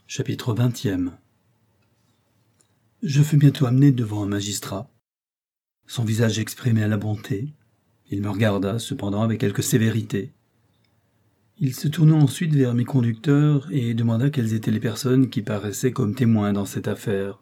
Chapitre 20. Je fus bientôt amené devant un magistrat. Son visage exprimait la bonté. Il me regarda, cependant, avec quelque sévérité. Il se tourna ensuite vers mes conducteurs et demanda quelles étaient les personnes qui paraissaient comme témoins dans cette affaire.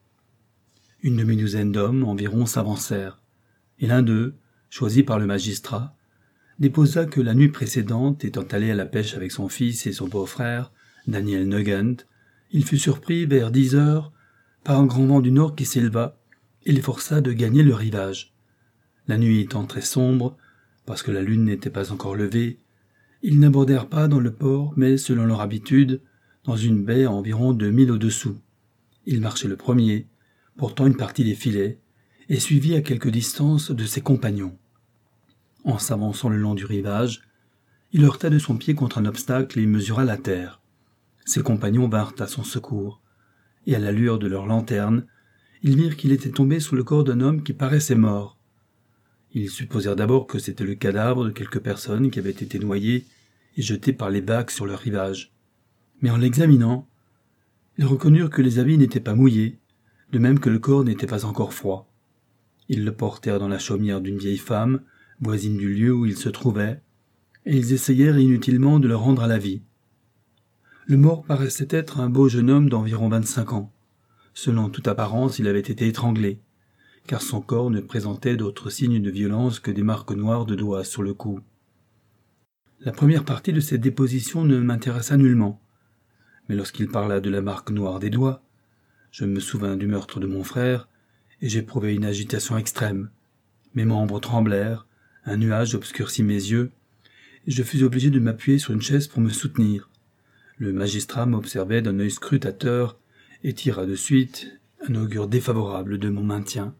Une demi-douzaine d'hommes environ s'avancèrent, et l'un d'eux, choisi par le magistrat, déposa que la nuit précédente, étant allé à la pêche avec son fils et son beau-frère, Daniel Nugent, il fut surpris vers 10 heures par un grand vent du nord qui s'éleva et les força de gagner le rivage. La nuit étant très sombre, parce que la lune n'était pas encore levée, ils n'abordèrent pas dans le port, mais, selon leur habitude, dans une baie à environ 2 milles au-dessous. Il marchait le premier, portant une partie des filets, et suivi à quelque distance de ses compagnons. En s'avançant le long du rivage, il heurta de son pied contre un obstacle et mesura la terre. Ses compagnons vinrent à son secours, et à la lueur de leurs lanternes, ils virent qu'il était tombé sous le corps d'un homme qui paraissait mort. Ils supposèrent d'abord que c'était le cadavre de quelque personne qui avait été noyée et jetée par les vagues sur le rivage. Mais en l'examinant, ils reconnurent que les habits n'étaient pas mouillés, de même que le corps n'était pas encore froid. Ils le portèrent dans la chaumière d'une vieille femme, voisine du lieu où il se trouvait, et ils essayèrent inutilement de le rendre à la vie. Le mort paraissait être un beau jeune homme d'environ 25 ans. Selon toute apparence, il avait été étranglé, car son corps ne présentait d'autres signes de violence que des marques noires de doigts sur le cou. La première partie de cette déposition ne m'intéressa nullement, mais lorsqu'il parla de la marque noire des doigts, je me souvins du meurtre de mon frère, et j'éprouvai une agitation extrême. Mes membres tremblèrent, un nuage obscurcit mes yeux, et je fus obligé de m'appuyer sur une chaise pour me soutenir. Le magistrat m'observait d'un œil scrutateur et tira de suite un augure défavorable de mon maintien.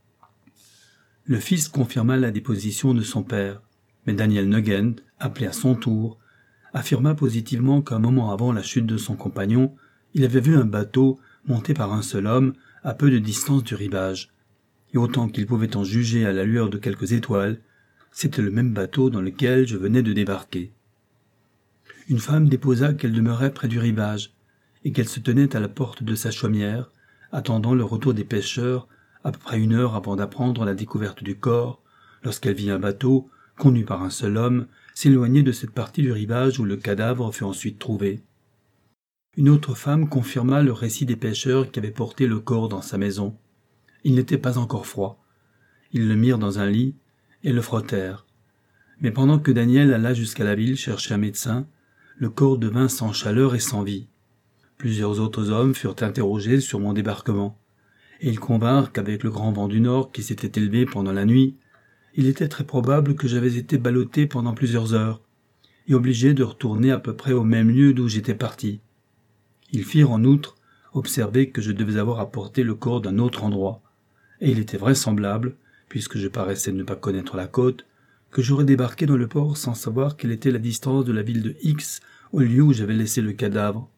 Le fils confirma la déposition de son père, mais Daniel Nugent, appelé à son tour, affirma positivement qu'un moment avant la chute de son compagnon, il avait vu un bateau monté par un seul homme à peu de distance du rivage, et autant qu'il pouvait en juger à la lueur de quelques étoiles, c'était le même bateau dans lequel je venais de débarquer. Une femme déposa qu'elle demeurait près du rivage, et qu'elle se tenait à la porte de sa chaumière, attendant le retour des pêcheurs, à peu près 1 heure avant d'apprendre la découverte du corps, lorsqu'elle vit un bateau, conduit par un seul homme, s'éloigner de cette partie du rivage où le cadavre fut ensuite trouvé. Une autre femme confirma le récit des pêcheurs qui avaient porté le corps dans sa maison. Il n'était pas encore froid. Ils le mirent dans un lit et le frottèrent. Mais pendant que Daniel alla jusqu'à la ville chercher un médecin, le corps devint sans chaleur et sans vie. Plusieurs autres hommes furent interrogés sur mon débarquement, et ils convinrent qu'avec le grand vent du nord qui s'était élevé pendant la nuit, il était très probable que j'avais été ballotté pendant plusieurs heures, et obligé de retourner à peu près au même lieu d'où j'étais parti. Ils firent en outre observer que je devais avoir apporté le corps d'un autre endroit, et il était vraisemblable, puisque je paraissais ne pas connaître la côte, que j'aurais débarqué dans le port sans savoir quelle était la distance de la ville de X au lieu où j'avais laissé le cadavre.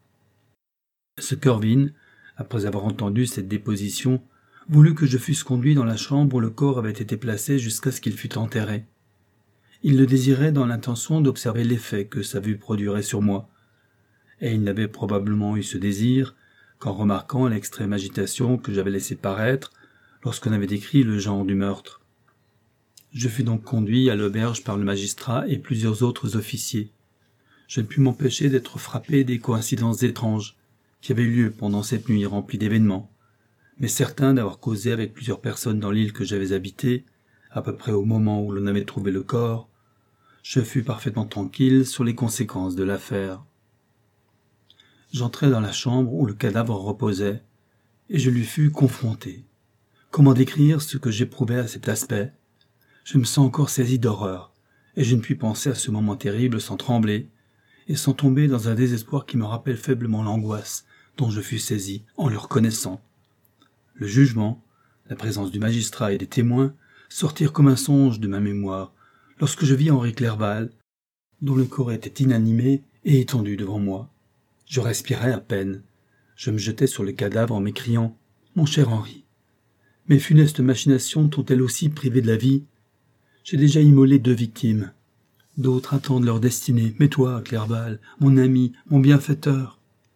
Ce Corvin, après avoir entendu cette déposition, voulut que je fusse conduit dans la chambre où le corps avait été placé jusqu'à ce qu'il fût enterré. Il le désirait dans l'intention d'observer l'effet que sa vue produirait sur moi, et il n'avait probablement eu ce désir qu'en remarquant l'extrême agitation que j'avais laissé paraître lorsqu'on avait décrit le genre du meurtre. Je fus donc conduit à l'auberge par le magistrat et plusieurs autres officiers. Je ne pus m'empêcher d'être frappé des coïncidences étranges qui avaient eu lieu pendant cette nuit remplie d'événements, mais certain d'avoir causé avec plusieurs personnes dans l'île que j'avais habitée, à peu près au moment où l'on avait trouvé le corps, je fus parfaitement tranquille sur les conséquences de l'affaire. J'entrai dans la chambre où le cadavre reposait, et je lui fus confronté. Comment décrire ce que j'éprouvais à cet aspect ? Je me sens encore saisi d'horreur, et je ne puis penser à ce moment terrible sans trembler, et sans tomber dans un désespoir qui me rappelle faiblement l'angoisse dont je fus saisi en le reconnaissant. Le jugement, la présence du magistrat et des témoins sortirent comme un songe de ma mémoire, lorsque je vis Henri Clerval, dont le corps était inanimé et étendu devant moi. Je respirais à peine. Je me jetai sur le cadavre en m'écriant « Mon cher Henri, mes funestes machinations t'ont-elles aussi privé de la vie ? J'ai déjà immolé 2 victimes. D'autres attendent leur destinée, mais toi, Clerval, mon ami, mon bienfaiteur. »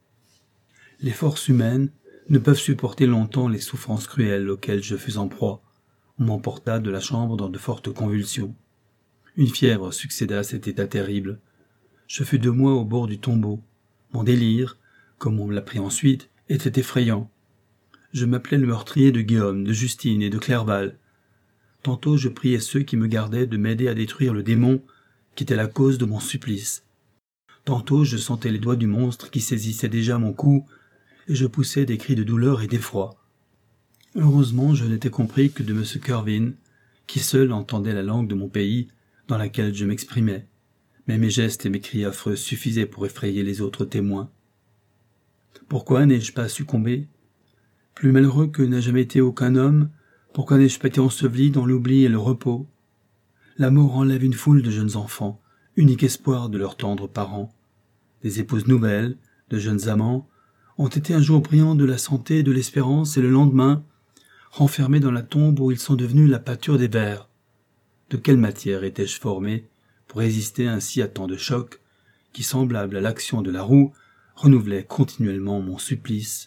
Les forces humaines ne peuvent supporter longtemps les souffrances cruelles auxquelles je fus en proie. On m'emporta de la chambre dans de fortes convulsions. Une fièvre succéda à cet état terrible. Je fus 2 mois au bord du tombeau. Mon délire, comme on me l'apprit ensuite, était effrayant. Je m'appelais le meurtrier de Guillaume, de Justine et de Clerval. Tantôt je priais ceux qui me gardaient de m'aider à détruire le démon qui était la cause de mon supplice. Tantôt je sentais les doigts du monstre qui saisissait déjà mon cou, et je poussais des cris de douleur et d'effroi. Heureusement, je n'étais compris que de M. Kervin, qui seul entendait la langue de mon pays, dans laquelle je m'exprimais. Mais mes gestes et mes cris affreux suffisaient pour effrayer les autres témoins. Pourquoi n'ai-je pas succombé? Plus malheureux que n'a jamais été aucun homme, pourquoi n'ai-je pas été enseveli dans l'oubli et le repos? La mort enlève une foule de jeunes enfants, unique espoir de leurs tendres parents. Des épouses nouvelles, de jeunes amants, ont été un jour brillants de la santé et de l'espérance, et le lendemain, renfermés dans la tombe où ils sont devenus la pâture des vers. De quelle matière étais-je formé pour résister ainsi à tant de chocs, qui, semblables à l'action de la roue, renouvelaient continuellement mon supplice?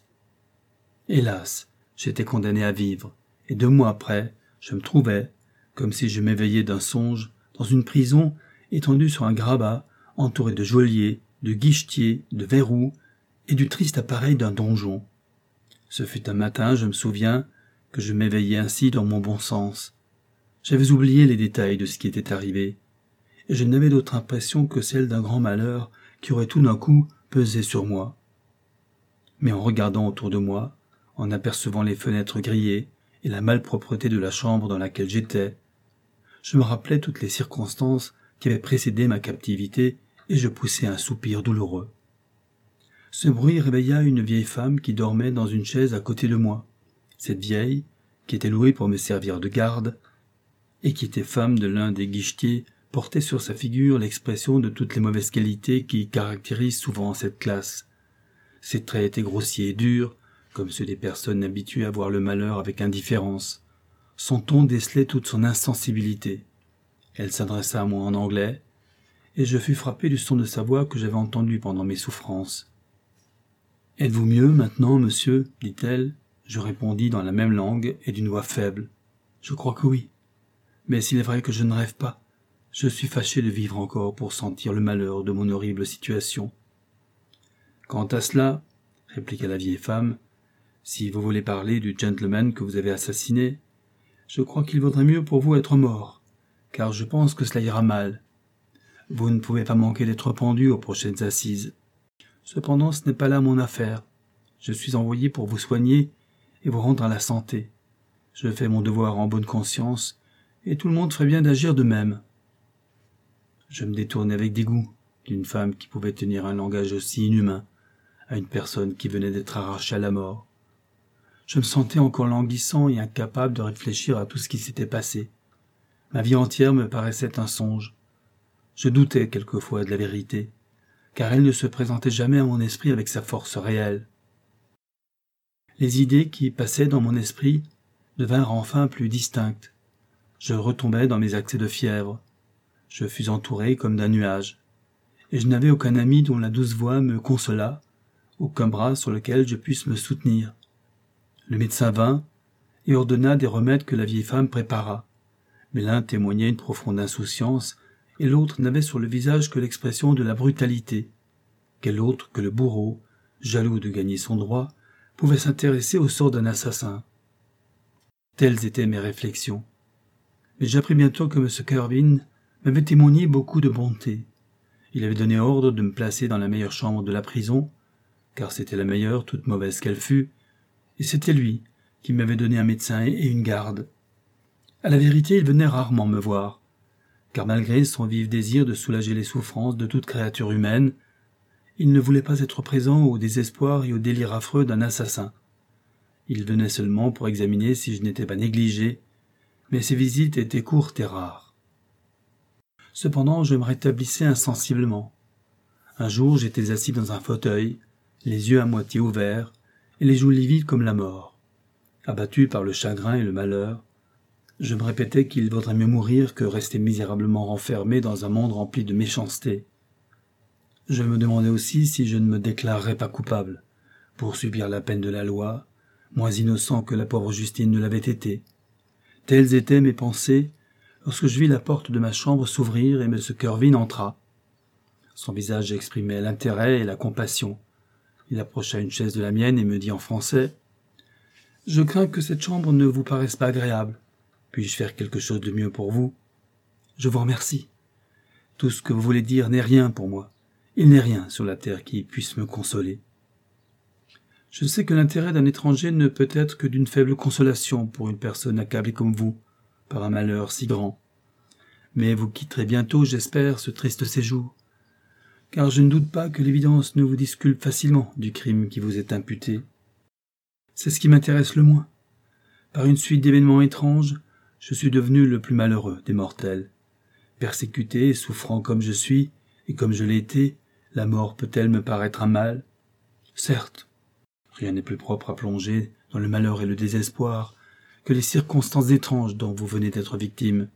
Hélas, j'étais condamné à vivre, et 2 mois après, je me trouvais, comme si je m'éveillais d'un songe, dans une prison, étendue sur un grabat, entouré de geôliers, de guichetiers, de verrous, et du triste appareil d'un donjon. Ce fut un matin, je me souviens, que je m'éveillai ainsi dans mon bon sens. J'avais oublié les détails de ce qui était arrivé, et je n'avais d'autre impression que celle d'un grand malheur qui aurait tout d'un coup pesé sur moi. Mais en regardant autour de moi, en apercevant les fenêtres grillées et la malpropreté de la chambre dans laquelle j'étais, je me rappelais toutes les circonstances qui avaient précédé ma captivité, et je poussai un soupir douloureux. Ce bruit réveilla une vieille femme qui dormait dans une chaise à côté de moi. Cette vieille, qui était louée pour me servir de garde, et qui était femme de l'un des guichetiers, portait sur sa figure l'expression de toutes les mauvaises qualités qui caractérisent souvent cette classe. Ses traits étaient grossiers et durs, comme ceux des personnes habituées à voir le malheur avec indifférence. Son ton décelait toute son insensibilité. Elle s'adressa à moi en anglais, et je fus frappé du son de sa voix que j'avais entendu pendant mes souffrances. « Êtes-vous mieux maintenant, monsieur ?» dit-elle. Je répondis dans la même langue et d'une voix faible. « Je crois que oui. Mais s'il est vrai que je ne rêve pas, je suis fâché de vivre encore pour sentir le malheur de mon horrible situation. »« Quant à cela, répliqua la vieille femme, si vous voulez parler du gentleman que vous avez assassiné, je crois qu'il vaudrait mieux pour vous être mort, car je pense que cela ira mal. Vous ne pouvez pas manquer d'être pendu aux prochaines assises. Cependant, ce n'est pas là mon affaire. Je suis envoyé pour vous soigner et vous rendre à la santé. Je fais mon devoir en bonne conscience, et tout le monde ferait bien d'agir de même. » Je me détournai avec dégoût d'une femme qui pouvait tenir un langage aussi inhumain à une personne qui venait d'être arrachée à la mort. Je me sentais encore languissant et incapable de réfléchir à tout ce qui s'était passé. Ma vie entière me paraissait un songe. Je doutais quelquefois de la vérité, car elle ne se présentait jamais à mon esprit avec sa force réelle. Les idées qui passaient dans mon esprit devinrent enfin plus distinctes. Je retombais dans mes accès de fièvre. Je fus entouré comme d'un nuage, et je n'avais aucun ami dont la douce voix me consolât, aucun bras sur lequel je puisse me soutenir. Le médecin vint et ordonna des remèdes que la vieille femme prépara, mais l'un témoignait une profonde insouciance, et l'autre n'avait sur le visage que l'expression de la brutalité. Quel autre que le bourreau, jaloux de gagner son droit, pouvait s'intéresser au sort d'un assassin? Telles étaient mes réflexions. Mais j'appris bientôt que M. Kervin m'avait témoigné beaucoup de bonté. Il avait donné ordre de me placer dans la meilleure chambre de la prison, car c'était la meilleure, toute mauvaise qu'elle fût, et c'était lui qui m'avait donné un médecin et une garde. À la vérité, il venait rarement me voir, car malgré son vif désir de soulager les souffrances de toute créature humaine, il ne voulait pas être présent au désespoir et au délire affreux d'un assassin. Il venait seulement pour examiner si je n'étais pas négligé, mais ses visites étaient courtes et rares. Cependant, je me rétablissais insensiblement. Un jour, j'étais assis dans un fauteuil, les yeux à moitié ouverts, et les joues livides comme la mort. Abattu par le chagrin et le malheur, je me répétais qu'il vaudrait mieux mourir que rester misérablement renfermé dans un monde rempli de méchanceté. Je me demandais aussi si je ne me déclarerais pas coupable, pour subir la peine de la loi, moins innocent que la pauvre Justine ne l'avait été. Telles étaient mes pensées lorsque je vis la porte de ma chambre s'ouvrir et M. Kervin entra. Son visage exprimait l'intérêt et la compassion. Il approcha une chaise de la mienne et me dit en français « Je crains que cette chambre ne vous paraisse pas agréable. Puis-je faire quelque chose de mieux pour vous ? Je vous remercie. Tout ce que vous voulez dire n'est rien pour moi. Il n'est rien sur la terre qui puisse me consoler. Je sais que l'intérêt d'un étranger ne peut être que d'une faible consolation pour une personne accablée comme vous, par un malheur si grand. Mais vous quitterez bientôt, j'espère, ce triste séjour, car je ne doute pas que l'évidence ne vous disculpe facilement du crime qui vous est imputé. C'est ce qui m'intéresse le moins. Par une suite d'événements étranges, je suis devenu le plus malheureux des mortels. Persécuté et souffrant comme je suis, et comme je l'ai été, la mort peut-elle me paraître un mal ? Certes, rien n'est plus propre à plonger dans le malheur et le désespoir que les circonstances étranges dont vous venez d'être victime.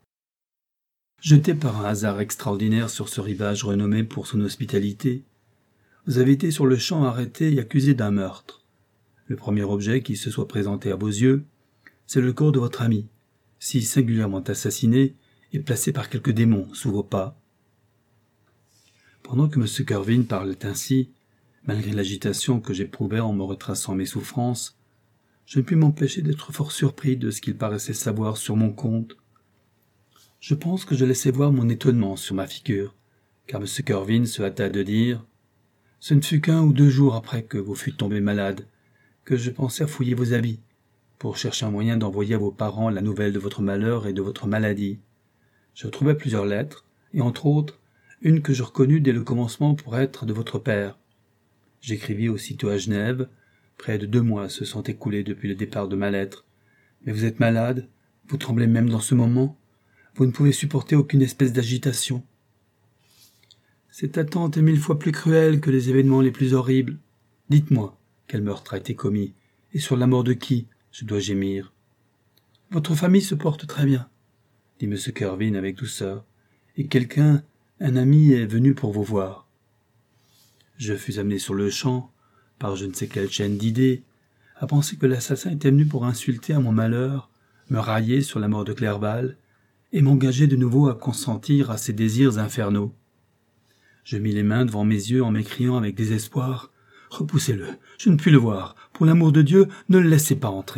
Jeté par un hasard extraordinaire sur ce rivage renommé pour son hospitalité, vous avez été sur le champ arrêté et accusé d'un meurtre. Le premier objet qui se soit présenté à vos yeux, c'est le corps de votre ami, si singulièrement assassiné et placé par quelques démons sous vos pas. Pendant que M. Kervin parlait ainsi, malgré l'agitation que j'éprouvais en me retraçant mes souffrances, je ne pus m'empêcher d'être fort surpris de ce qu'il paraissait savoir sur mon compte. Je pense que je laissais voir mon étonnement sur ma figure, car M. Kervin se hâta de dire « Ce ne fut qu'1 ou 2 jours après que vous fûtes tombé malade, que je pensais à fouiller vos habits, pour chercher un moyen d'envoyer à vos parents la nouvelle de votre malheur et de votre maladie. Je trouvai plusieurs lettres, et entre autres, une que je reconnus dès le commencement pour être de votre père. J'écrivis aussitôt à Genève. Près de 2 mois se sont écoulés depuis le départ de ma lettre. Mais vous êtes malade, vous tremblez même dans ce moment, vous ne pouvez supporter aucune espèce d'agitation. Cette attente est 1000 fois plus cruelle que les événements les plus horribles. Dites-moi, quel meurtre a été commis, et sur la mort de qui je dois gémir. Votre famille se porte très bien, dit M. Kervin avec douceur, et quelqu'un, un ami, est venu pour vous voir. Je fus amené sur le champ, par je ne sais quelle chaîne d'idées, à penser que l'assassin était venu pour insulter à mon malheur, me railler sur la mort de Clerval, et m'engager de nouveau à consentir à ses désirs infernaux. Je mis les mains devant mes yeux en m'écriant avec désespoir « Repoussez-le, je ne puis le voir, pour l'amour de Dieu, ne le laissez pas entrer. »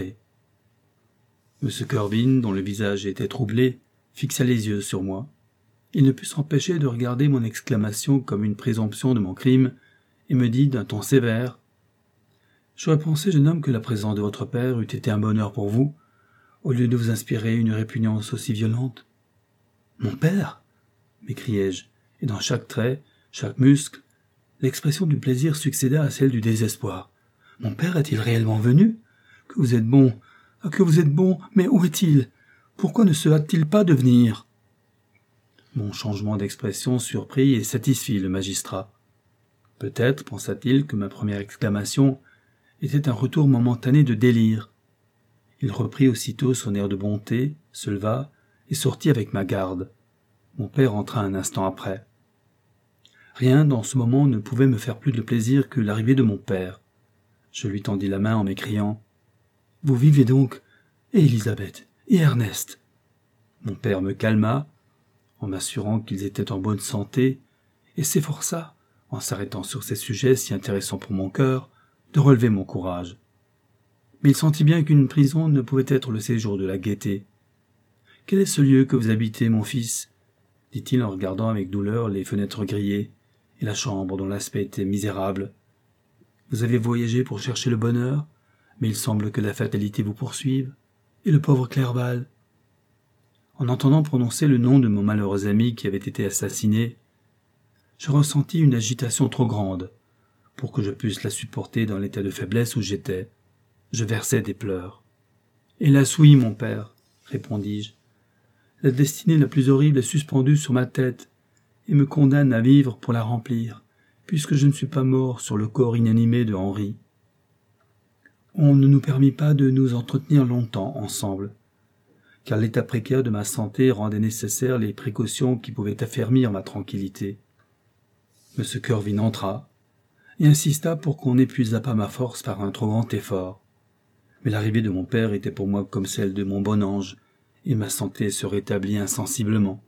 M. Kervin, dont le visage était troublé, fixa les yeux sur moi. Il ne put s'empêcher de regarder mon exclamation comme une présomption de mon crime, et me dit d'un ton sévère « J'aurais pensé, jeune homme, que la présence de votre père eût été un bonheur pour vous, au lieu de vous inspirer une répugnance aussi violente. »« Mon père » m'écriai-je, et dans chaque trait, chaque muscle, l'expression du plaisir succéda à celle du désespoir. « Mon père est-il réellement venu ? Que vous êtes bon, que vous êtes bon, mais où est-il ? Pourquoi ne se hâte-t-il pas de venir ?» Mon changement d'expression surprit et satisfit le magistrat. Peut-être pensa-t-il que ma première exclamation était un retour momentané de délire. Il reprit aussitôt son air de bonté, se leva et sortit avec ma garde. Mon père entra un instant après. Rien dans ce moment ne pouvait me faire plus de plaisir que l'arrivée de mon père. Je lui tendis la main en m'écriant « Vous vivez donc, et Élisabeth, et Ernest ?» Mon père me calma, en m'assurant qu'ils étaient en bonne santé, et s'efforça, en s'arrêtant sur ces sujets si intéressants pour mon cœur, de relever mon courage. Mais il sentit bien qu'une prison ne pouvait être le séjour de la gaieté. « Quel est ce lieu que vous habitez, mon fils ?» dit-il en regardant avec douleur les fenêtres grillées et la chambre dont l'aspect était misérable. « Vous avez voyagé pour chercher le bonheur, mais il semble que la fatalité vous poursuive, et le pauvre Clerval. » En entendant prononcer le nom de mon malheureux ami qui avait été assassiné, je ressentis une agitation trop grande pour que je puisse la supporter dans l'état de faiblesse où j'étais. Je versai des pleurs. « Hélas oui, mon père, » répondis-je. « La destinée la plus horrible est suspendue sur ma tête et me condamne à vivre pour la remplir, puisque je ne suis pas mort sur le corps inanimé de Henri. On ne nous permit pas de nous entretenir longtemps ensemble, car l'état précaire de ma santé rendait nécessaires les précautions qui pouvaient affermir ma tranquillité. M. Kervin entra, et insista pour qu'on n'épuisât pas ma force par un trop grand effort. Mais l'arrivée de mon père était pour moi comme celle de mon bon ange, et ma santé se rétablit insensiblement.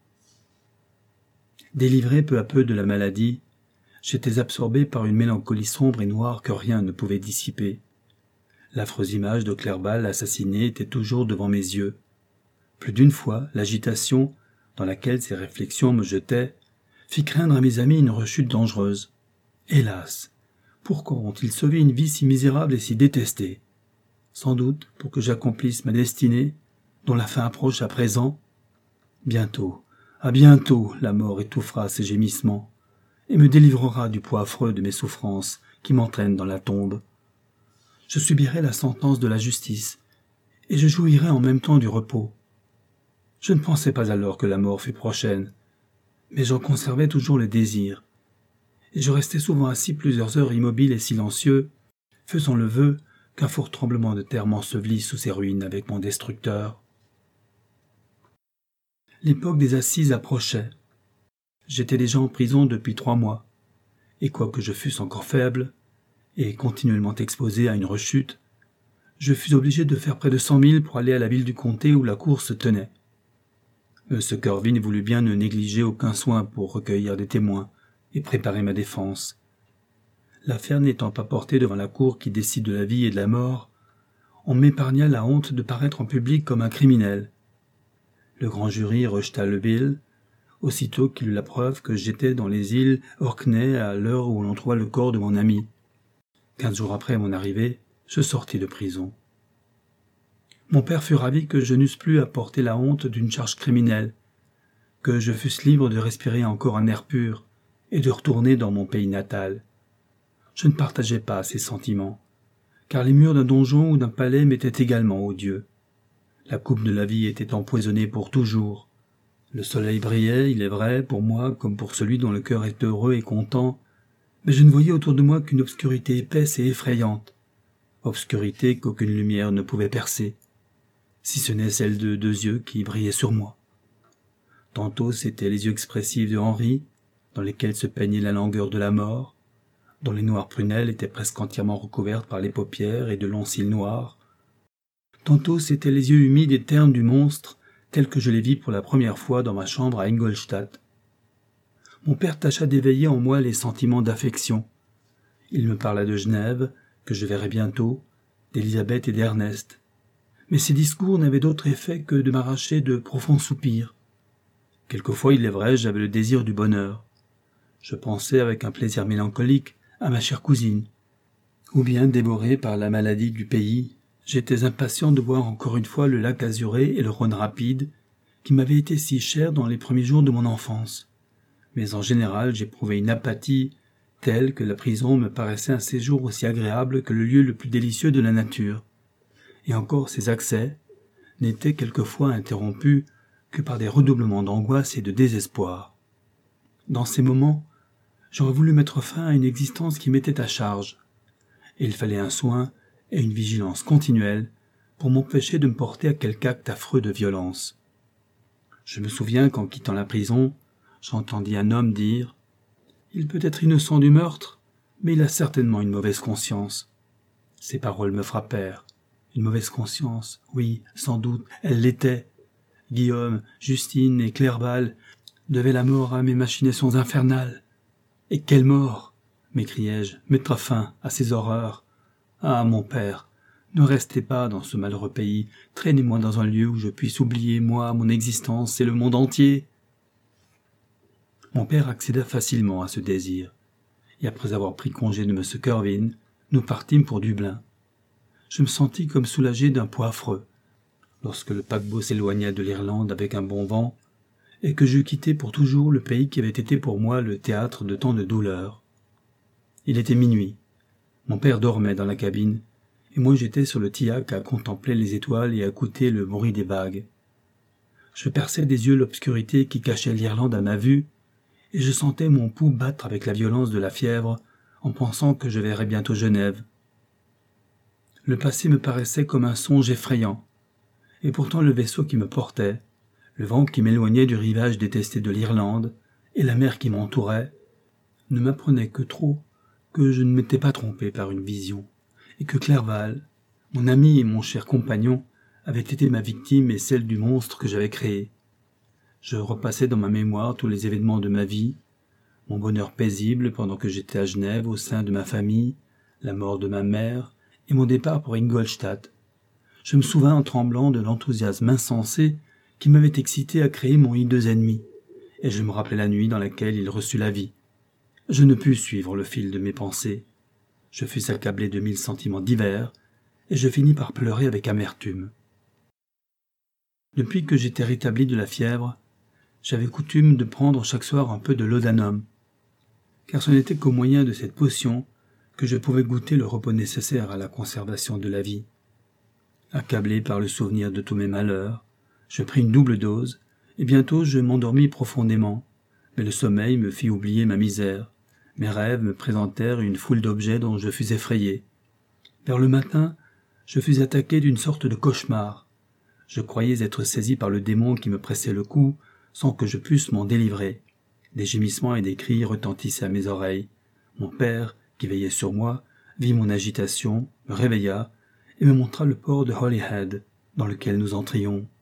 Délivré peu à peu de la maladie, j'étais absorbé par une mélancolie sombre et noire que rien ne pouvait dissiper. L'affreuse image de Clerval assassiné était toujours devant mes yeux. Plus d'une fois, l'agitation, dans laquelle ces réflexions me jetaient, fit craindre à mes amis une rechute dangereuse. Hélas, pourquoi ont-ils sauvé une vie si misérable et si détestée? Sans doute pour que j'accomplisse ma destinée, dont la fin approche à présent. Bientôt, à bientôt, la mort étouffera ces gémissements et me délivrera du poids affreux de mes souffrances qui m'entraînent dans la tombe. Je subirai la sentence de la justice et je jouirai en même temps du repos. Je ne pensais pas alors que la mort fût prochaine, mais j'en conservais toujours le désir, et je restais souvent assis plusieurs heures immobile et silencieux, faisant le vœu qu'un fort tremblement de terre m'ensevelisse sous ces ruines avec mon destructeur. L'époque des assises approchait. J'étais déjà en prison depuis 3 mois, et quoique je fusse encore faible, et continuellement exposé à une rechute, je fus obligé de faire près de 100 000 pour aller à la ville du comté où la cour se tenait. M. Corvin voulut bien ne négliger aucun soin pour recueillir des témoins et préparer ma défense. L'affaire n'étant pas portée devant la cour qui décide de la vie et de la mort, on m'épargna la honte de paraître en public comme un criminel. Le grand jury rejeta le bill, aussitôt qu'il eut la preuve que j'étais dans les îles Orkney à l'heure où l'on trouva le corps de mon ami. 15 jours après mon arrivée, je sortis de prison. Mon père fut ravi que je n'eusse plus à porter la honte d'une charge criminelle, que je fusse libre de respirer encore un air pur et de retourner dans mon pays natal. Je ne partageais pas ces sentiments, car les murs d'un donjon ou d'un palais m'étaient également odieux. La coupe de la vie était empoisonnée pour toujours. Le soleil brillait, il est vrai, pour moi comme pour celui dont le cœur est heureux et content, mais je ne voyais autour de moi qu'une obscurité épaisse et effrayante, obscurité qu'aucune lumière ne pouvait percer, si ce n'est celle de 2 yeux qui brillaient sur moi. Tantôt c'étaient les yeux expressifs de Henri, dans lesquels se peignait la langueur de la mort, dont les noires prunelles étaient presque entièrement recouvertes par les paupières et de longs cils noirs. Tantôt c'étaient les yeux humides et ternes du monstre, tels que je les vis pour la première fois dans ma chambre à Ingolstadt. Mon père tâcha d'éveiller en moi les sentiments d'affection. Il me parla de Genève, que je verrais bientôt, d'Élisabeth et d'Ernest. Mais ces discours n'avaient d'autre effet que de m'arracher de profonds soupirs. Quelquefois, il est vrai, j'avais le désir du bonheur. Je pensais avec un plaisir mélancolique à ma chère cousine. Ou bien, dévoré par la maladie du pays, j'étais impatient de voir encore une fois le lac azuré et le Rhône rapide, qui m'avaient été si chers dans les premiers jours de mon enfance. Mais en général, j'éprouvais une apathie telle que la prison me paraissait un séjour aussi agréable que le lieu le plus délicieux de la nature. Et encore ces accès n'étaient quelquefois interrompus que par des redoublements d'angoisse et de désespoir. Dans ces moments, j'aurais voulu mettre fin à une existence qui m'était à charge, et il fallait un soin et une vigilance continuelle pour m'empêcher de me porter à quelque acte affreux de violence. Je me souviens qu'en quittant la prison, j'entendis un homme dire « Il peut être innocent du meurtre, mais il a certainement une mauvaise conscience. » Ces paroles me frappèrent. Une mauvaise conscience, oui, sans doute, elle l'était. Guillaume, Justine et Clerval devaient la mort à mes machinations infernales. Et quelle mort, m'écriai-je, mettre fin à ces horreurs. Ah, mon père, ne restez pas dans ce malheureux pays, traînez-moi dans un lieu où je puisse oublier, moi, mon existence et le monde entier. Mon père accéda facilement à ce désir, et après avoir pris congé de M. Corvin, nous partîmes pour Dublin. Je me sentis comme soulagé d'un poids affreux, lorsque le paquebot s'éloigna de l'Irlande avec un bon vent, et que j'eus quitté pour toujours le pays qui avait été pour moi le théâtre de tant de douleurs. Il était minuit. Mon père dormait dans la cabine, et moi j'étais sur le tillac à contempler les étoiles et à écouter le bruit des vagues. Je perçais des yeux l'obscurité qui cachait l'Irlande à ma vue, et je sentais mon pouls battre avec la violence de la fièvre en pensant que je verrais bientôt Genève. Le passé me paraissait comme un songe effrayant, et pourtant le vaisseau qui me portait, le vent qui m'éloignait du rivage détesté de l'Irlande, et la mer qui m'entourait, ne m'apprenaient que trop que je ne m'étais pas trompé par une vision, et que Clerval, mon ami et mon cher compagnon, avait été ma victime et celle du monstre que j'avais créé. Je repassais dans ma mémoire tous les événements de ma vie, mon bonheur paisible pendant que j'étais à Genève au sein de ma famille, la mort de ma mère et mon départ pour Ingolstadt. Je me souvins en tremblant de l'enthousiasme insensé qui m'avait excité à créer mon hideux ennemi, et je me rappelai la nuit dans laquelle il reçut la vie. Je ne pus suivre le fil de mes pensées. Je fus accablé de 1000 sentiments divers, et je finis par pleurer avec amertume. Depuis que j'étais rétabli de la fièvre, j'avais coutume de prendre chaque soir un peu de laudanum, car ce n'était qu'au moyen de cette potion que je pouvais goûter le repos nécessaire à la conservation de la vie. Accablé par le souvenir de tous mes malheurs, je pris une double dose, et bientôt je m'endormis profondément, mais le sommeil me fit oublier ma misère. Mes rêves me présentèrent une foule d'objets dont je fus effrayé. Vers le matin, je fus attaqué d'une sorte de cauchemar. Je croyais être saisi par le démon qui me pressait le cou, sans que je pusse m'en délivrer. Des gémissements et des cris retentissaient à mes oreilles. Mon père, qui veillait sur moi, vit mon agitation, me réveilla et me montra le port de Holyhead, dans lequel nous entrions.